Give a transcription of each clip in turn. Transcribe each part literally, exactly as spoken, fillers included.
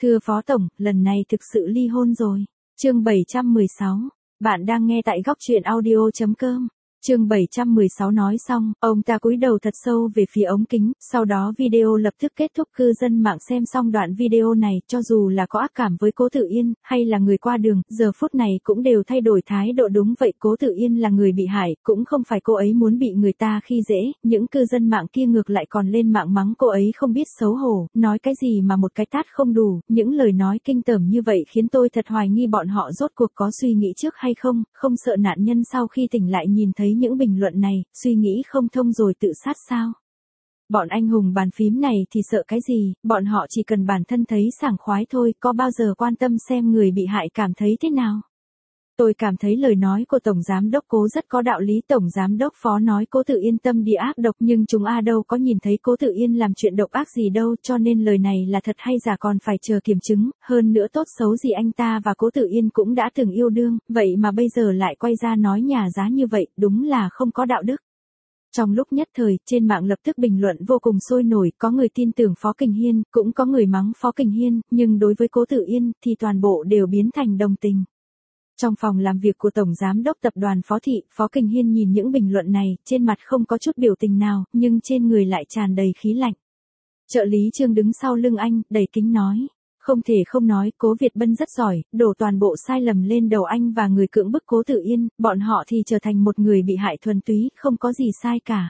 Thưa Phó Tổng, lần này thực sự ly hôn rồi. Chương bảy trăm mười sáu. Bạn đang nghe tại góc truyện audio chấm com. Chương bảy trăm mười sáu nói xong, ông ta cúi đầu thật sâu về phía ống kính, sau đó video lập tức kết thúc. Cư dân mạng xem xong đoạn video này, cho dù là có ác cảm với Cố Tử Yên, hay là người qua đường, giờ phút này cũng đều thay đổi thái độ. Đúng vậy, Cố Tử Yên là người bị hại, cũng không phải cô ấy muốn bị người ta khi dễ. Những cư dân mạng kia ngược lại còn lên mạng mắng cô ấy không biết xấu hổ, nói cái gì mà một cái tát không đủ. Những lời nói kinh tởm như vậy khiến tôi thật hoài nghi bọn họ rốt cuộc có suy nghĩ trước hay không, không sợ nạn nhân sau khi tỉnh lại nhìn thấy những bình luận này, suy nghĩ không thông rồi tự sát sao? Bọn anh hùng bàn phím này thì sợ cái gì, bọn họ chỉ cần bản thân thấy sảng khoái thôi, có bao giờ quan tâm xem người bị hại cảm thấy thế nào? Tôi cảm thấy lời nói của Tổng Giám đốc Cố rất có đạo lý. Tổng Giám đốc Phó nói Cố tự yên tâm đi ác độc, nhưng chúng a đâu có nhìn thấy Cố Tự Yên làm chuyện độc ác gì đâu, cho nên lời này là thật hay giả còn phải chờ kiểm chứng. Hơn nữa tốt xấu gì anh ta và Cố Tự Yên cũng đã từng yêu đương, vậy mà bây giờ lại quay ra nói nhà giá như vậy, đúng là không có đạo đức. Trong lúc nhất thời, trên mạng lập tức bình luận vô cùng sôi nổi, có người tin tưởng Phó Kình Hiên, cũng có người mắng Phó Kình Hiên, nhưng đối với Cố Tự Yên thì toàn bộ đều biến thành đồng tình. Trong phòng làm việc của Tổng Giám đốc Tập đoàn Phó Thị, Phó Kình Hiên nhìn những bình luận này, trên mặt không có chút biểu tình nào, nhưng trên người lại tràn đầy khí lạnh. Trợ lý Trương đứng sau lưng anh, đầy kính nói. Không thể không nói, Cố Việt Bân rất giỏi, đổ toàn bộ sai lầm lên đầu anh và người cưỡng bức Cố Tự Yên, bọn họ thì trở thành một người bị hại thuần túy, không có gì sai cả.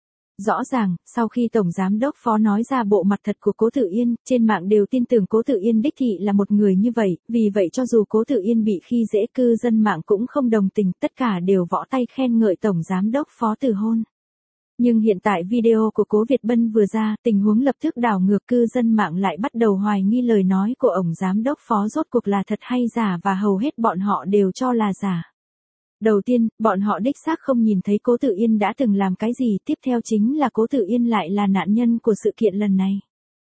Rõ ràng, sau khi Tổng Giám đốc Phó nói ra bộ mặt thật của Cố Tự Yên, trên mạng đều tin tưởng Cố Tự Yên đích thị là một người như vậy, vì vậy cho dù Cố Tự Yên bị khi dễ, cư dân mạng cũng không đồng tình, tất cả đều vỗ tay khen ngợi Tổng Giám đốc Phó từ hôn. Nhưng hiện tại video của Cố Việt Bân vừa ra, tình huống lập tức đảo ngược, cư dân mạng lại bắt đầu hoài nghi lời nói của ông Giám đốc Phó rốt cuộc là thật hay giả, và hầu hết bọn họ đều cho là giả. Đầu tiên, bọn họ đích xác không nhìn thấy Cố Tự Yên đã từng làm cái gì, tiếp theo chính là Cố Tự Yên lại là nạn nhân của sự kiện lần này.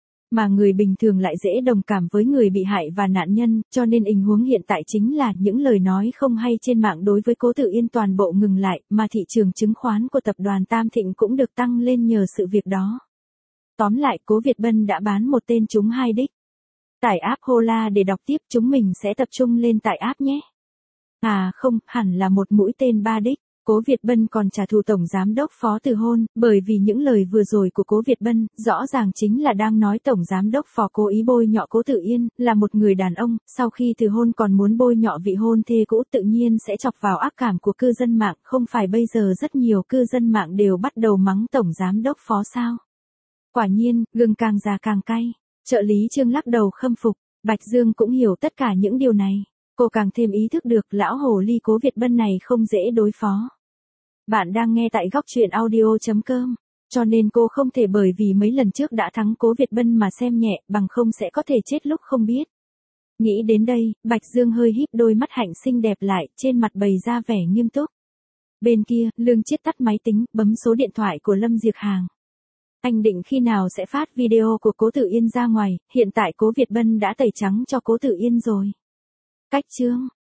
Mà người bình thường lại dễ đồng cảm với người bị hại và nạn nhân, cho nên tình huống hiện tại chính là những lời nói không hay trên mạng đối với Cố Tự Yên toàn bộ ngừng lại, mà thị trường chứng khoán của tập đoàn Tam Thịnh cũng được tăng lên nhờ sự việc đó. Tóm lại, Cố Việt Bân đã bán một tên trúng hai đích. Tải app Hola để đọc tiếp, chúng mình sẽ tập trung lên tại app nhé. À không, hẳn là một mũi tên ba đích. Cố Việt Bân còn trả thù Tổng Giám đốc Phó từ hôn, bởi vì những lời vừa rồi của Cố Việt Bân, rõ ràng chính là đang nói Tổng Giám đốc Phó cố ý bôi nhọ Cố Tự Yên, là một người đàn ông, sau khi từ hôn còn muốn bôi nhọ vị hôn thê cũ, tự nhiên sẽ chọc vào ác cảm của cư dân mạng. Không phải bây giờ rất nhiều cư dân mạng đều bắt đầu mắng Tổng Giám đốc Phó sao? Quả nhiên, gừng càng già càng cay. Trợ lý Trương lắc đầu khâm phục, Bạch Dương cũng hiểu tất cả những điều này. Cô càng thêm ý thức được lão hồ ly Cố Việt Bân này không dễ đối phó. Bạn đang nghe tại góc truyện audio chấm com, cho nên cô không thể bởi vì mấy lần trước đã thắng Cố Việt Bân mà xem nhẹ, bằng không sẽ có thể chết lúc không biết. Nghĩ đến đây, Bạch Dương hơi híp đôi mắt hạnh xinh đẹp lại, trên mặt bày ra vẻ nghiêm túc. Bên kia, Lương Chiết tắt máy tính, bấm số điện thoại của Lâm Diệc Hàng. Anh định khi nào sẽ phát video của Cố Tự Yên ra ngoài, hiện tại Cố Việt Bân đã tẩy trắng cho Cố Tự Yên rồi. Cách chương